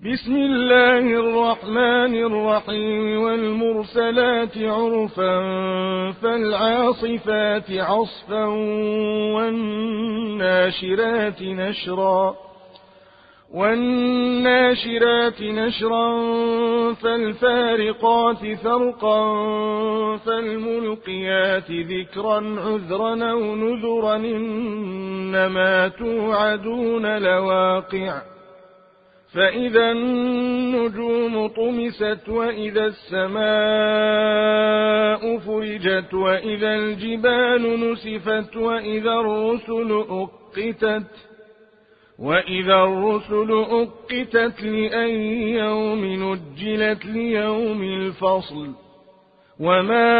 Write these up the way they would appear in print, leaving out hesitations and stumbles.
بسم الله الرحمن الرحيم والمرسلات عرفا فالعاصفات عصفا والناشرات نشرا فالفارقات فرقا فالملقيات ذكرا عذرا أو نذرا إنما توعدون لواقع فإذا النجوم طمست وإذا السماء فرجت وإذا الجبال نسفت وإذا الرسل أقتت لأي يوم نجلت ليوم الفصل وما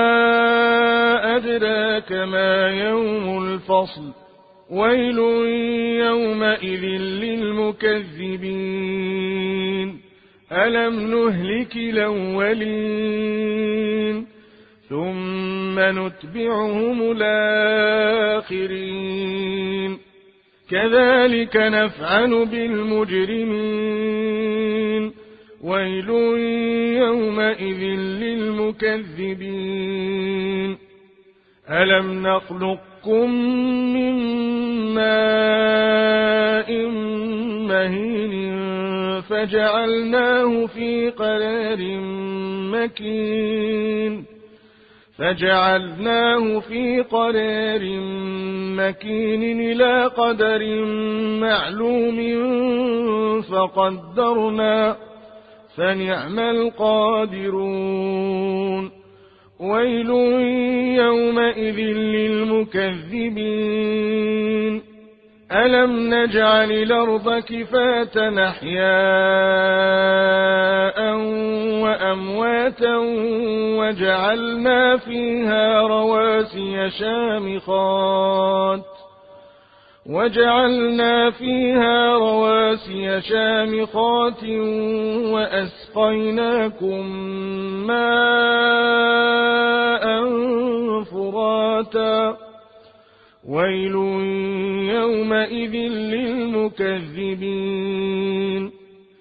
أدراك ما يوم الفصل ويل يومئذ للمكذبين ألم نهلك الأولين ثم نتبعهم الآخرين كذلك نفعل بالمجرمين ويل يومئذ للمكذبين ألم نخلقكم من ماء مهين فجعلناه في قرار مكين إلى قدر معلوم فقدرنا فنعم القادرون ويل يومئذ للمكذبين ألم نجعل الأرض كفاة أحياء وأمواتا وجعلنا فيها رواسي شامخات وأسقيناكم ماء فراتا ويل يومئذ للمكذبين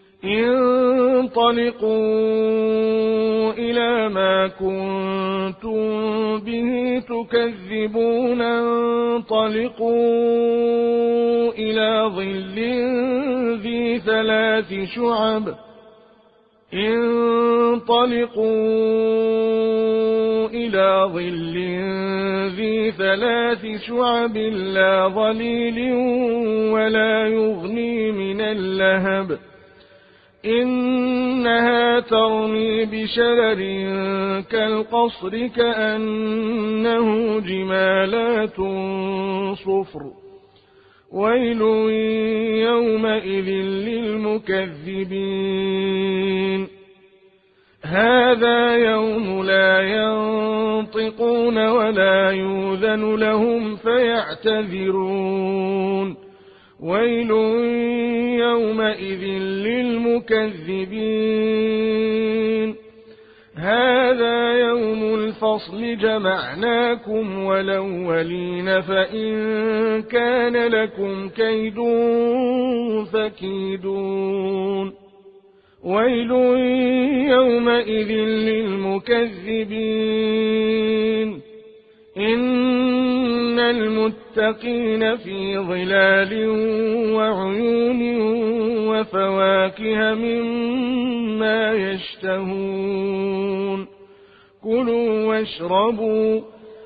انطلقوا إلى ما كنتم به تكذبون انطلقوا إلى ظل ذي ثلاث شعب لا ظليل ولا يغني من اللهب إنها ترمي بشرر كالقصر كأنه جمالات صفر ويل يومئذ للمكذبين هذا يوم لا ينطقون ولا يؤذن لهم فيعتذرون ويل يومئذ للمكذبين هذا يوم الفصل جمعناكم والأولين فإن كان لكم كيد فكيدون ويل يومئذ للمكذبين إن المتقين في ظلال وعيون وفواكه مما يشتهون كلوا واشربوا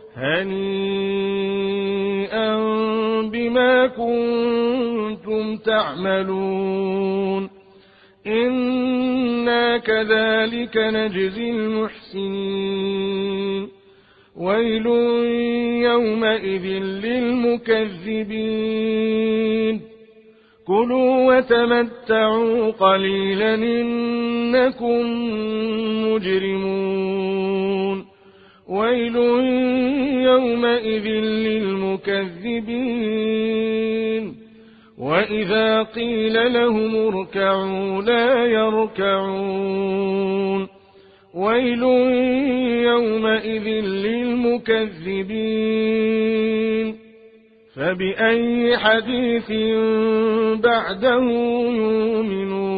هنيئا بما كنتم تعملون إنا كذلك نجزي المحسنين ويل يومئذ للمكذبين كلوا وتمتعوا قليلا إنكم مجرمون ويل يومئذ للمكذبين وإذا قيل لهم اركعوا لا يركعون ويل يومئذ للمكذبين فبأي حديث بعده يؤمنون